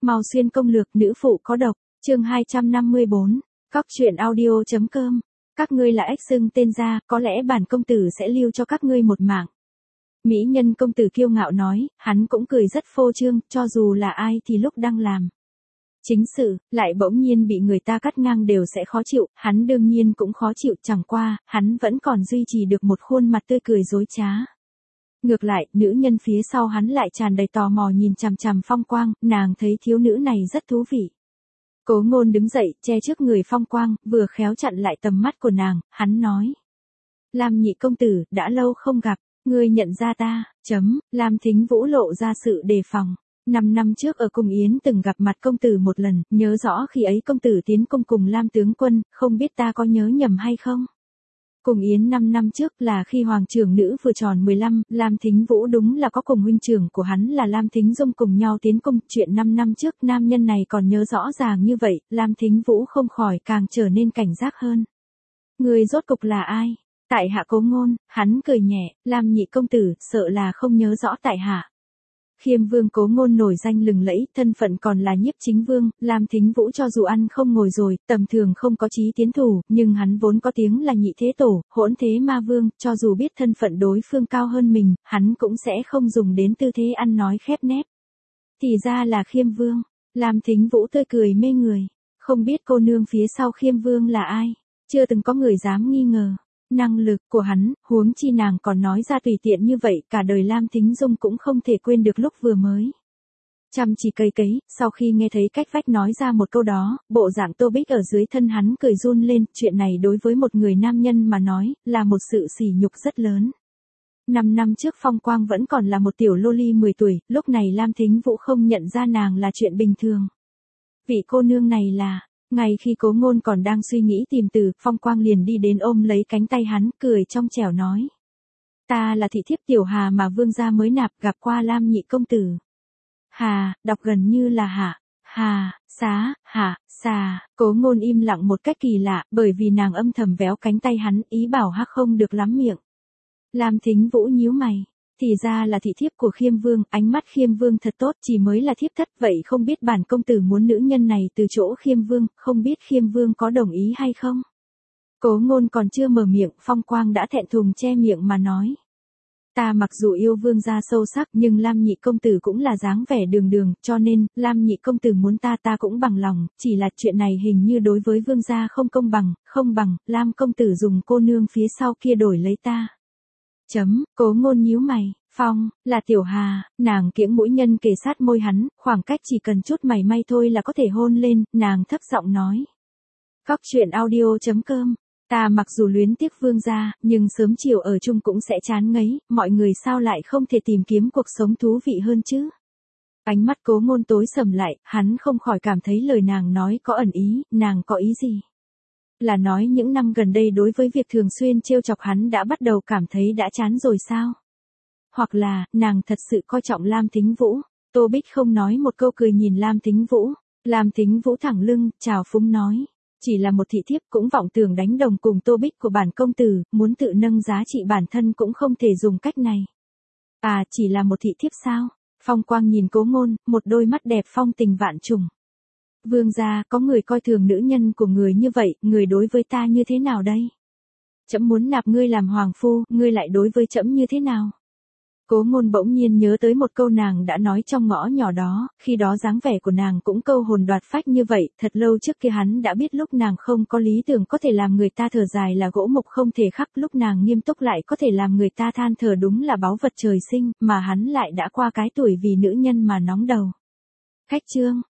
Mao Xuyên công lược nữ phụ có độc, chương 254, Cóc truyện audio.com. Các ngươi là ếch xưng tên ra, có lẽ bản công tử sẽ lưu cho các ngươi một mạng. Mỹ nhân công tử kiêu ngạo nói, hắn cũng cười rất phô trương, cho dù là ai thì lúc đang làm chính sự, lại bỗng nhiên bị người ta cắt ngang đều sẽ khó chịu, hắn đương nhiên cũng khó chịu, chẳng qua, hắn vẫn còn duy trì được một khuôn mặt tươi cười dối trá. Ngược lại, nữ nhân phía sau hắn lại tràn đầy tò mò nhìn chằm chằm Phong Quang, nàng thấy thiếu nữ này rất thú vị. Cố Ngôn đứng dậy, che trước người Phong Quang, vừa khéo chặn lại tầm mắt của nàng, hắn nói. Lam nhị công tử, đã lâu không gặp, ngươi nhận ra ta, Lam Thính Vũ lộ ra sự đề phòng. 5 năm trước ở Cung Yến từng gặp mặt công tử một lần, nhớ rõ khi ấy công tử tiến cung cùng Lam tướng quân, không biết ta có nhớ nhầm hay không? Cung Yến 5 năm trước là khi hoàng trưởng nữ vừa tròn 15, Lam Thính Vũ đúng là có cùng huynh trưởng của hắn là Lam Thính Dung cùng nhau tiến cung, chuyện 5 năm trước nam nhân này còn nhớ rõ ràng như vậy, Lam Thính Vũ không khỏi càng trở nên cảnh giác hơn. Người rốt cục là ai? Tại hạ Cố Ngôn, hắn cười nhẹ, Lam nhị công tử, sợ là không nhớ rõ tại hạ. Khiêm vương Cố Ngôn nổi danh lừng lẫy, thân phận còn là nhiếp chính vương, Lam Thính Vũ cho dù ăn không ngồi rồi, tầm thường không có chí tiến thủ, nhưng hắn vốn có tiếng là nhị thế tổ, hỗn thế ma vương, cho dù biết thân phận đối phương cao hơn mình, hắn cũng sẽ không dùng đến tư thế ăn nói khép nép. Thì ra là Khiêm vương, Lam Thính Vũ tươi cười mê người, không biết cô nương phía sau Khiêm vương là ai, chưa từng có người dám nghi ngờ. Năng lực của hắn, huống chi nàng còn nói ra tùy tiện như vậy, cả đời Lam Thính Dung cũng không thể quên được lúc vừa mới. Chăm chỉ cây cấy, sau khi nghe thấy cách vách nói ra một câu đó, bộ dạng Tô Bích ở dưới thân hắn cười run lên, chuyện này đối với một người nam nhân mà nói, là một sự sỉ nhục rất lớn. 5 năm trước Phong Quang vẫn còn là một tiểu loli 10 tuổi, lúc này Lam Thính Vũ không nhận ra nàng là chuyện bình thường. Vị cô nương này là... Ngay khi Cố Ngôn còn đang suy nghĩ tìm từ, Phong Quang liền đi đến ôm lấy cánh tay hắn, cười trong trẻo nói. Ta là thị thiếp Tiểu Hà mà vương gia mới nạp, gặp qua Lam nhị công tử. Hà, đọc gần như là hạ, hà, xá, hạ, xà, Cố Ngôn im lặng một cách kỳ lạ, bởi vì nàng âm thầm véo cánh tay hắn, ý bảo hắc không được lắm miệng. Lam Thính Vũ nhíu mày. Thì ra là thị thiếp của Khiêm vương, ánh mắt Khiêm vương thật tốt, chỉ mới là thiếp thất, vậy không biết bản công tử muốn nữ nhân này từ chỗ Khiêm vương, không biết Khiêm vương có đồng ý hay không? Cố Ngôn còn chưa mở miệng, Phong Quang đã thẹn thùng che miệng mà nói. Ta mặc dù yêu vương gia sâu sắc, nhưng Lam nhị công tử cũng là dáng vẻ đường đường, cho nên, Lam nhị công tử muốn ta cũng bằng lòng, chỉ là chuyện này hình như đối với vương gia không công bằng, không bằng, Lam công tử dùng cô nương phía sau kia đổi lấy ta. Cố Ngôn nhíu mày, Phong, là Tiểu Hà, nàng kiễng mũi nhân kề sát môi hắn, khoảng cách chỉ cần chút mày may thôi là có thể hôn lên, nàng thấp giọng nói. Cóc truyện audio.com, ta mặc dù luyến tiếc vương gia, nhưng sớm chiều ở chung cũng sẽ chán ngấy, mọi người sao lại không thể tìm kiếm cuộc sống thú vị hơn chứ? Ánh mắt Cố Ngôn tối sầm lại, hắn không khỏi cảm thấy lời nàng nói có ẩn ý, nàng có ý gì? Là nói những năm gần đây đối với việc thường xuyên trêu chọc hắn đã bắt đầu cảm thấy đã chán rồi sao? Hoặc là, nàng thật sự coi trọng Lam Thính Vũ. Tô Bích không nói một câu cười nhìn Lam Thính Vũ. Lam Thính Vũ thẳng lưng, chào phúng nói. Chỉ là một thị thiếp cũng vọng tưởng đánh đồng cùng Tô Bích của bản công tử, muốn tự nâng giá trị bản thân cũng không thể dùng cách này. À, chỉ là một thị thiếp sao? Phong Quang nhìn Cố Ngôn, một đôi mắt đẹp phong tình vạn trùng. Vương gia, có người coi thường nữ nhân của người như vậy, người đối với ta như thế nào đây? Trẫm muốn nạp ngươi làm hoàng phu, ngươi lại đối với trẫm như thế nào? Cố Ngôn bỗng nhiên nhớ tới một câu nàng đã nói trong ngõ nhỏ đó, khi đó dáng vẻ của nàng cũng câu hồn đoạt phách như vậy, thật lâu trước kia hắn đã biết lúc nàng không có lý tưởng có thể làm người ta thở dài là gỗ mục không thể khắc, lúc nàng nghiêm túc lại có thể làm người ta than thở đúng là báu vật trời sinh, mà hắn lại đã qua cái tuổi vì nữ nhân mà nóng đầu. Khách trương,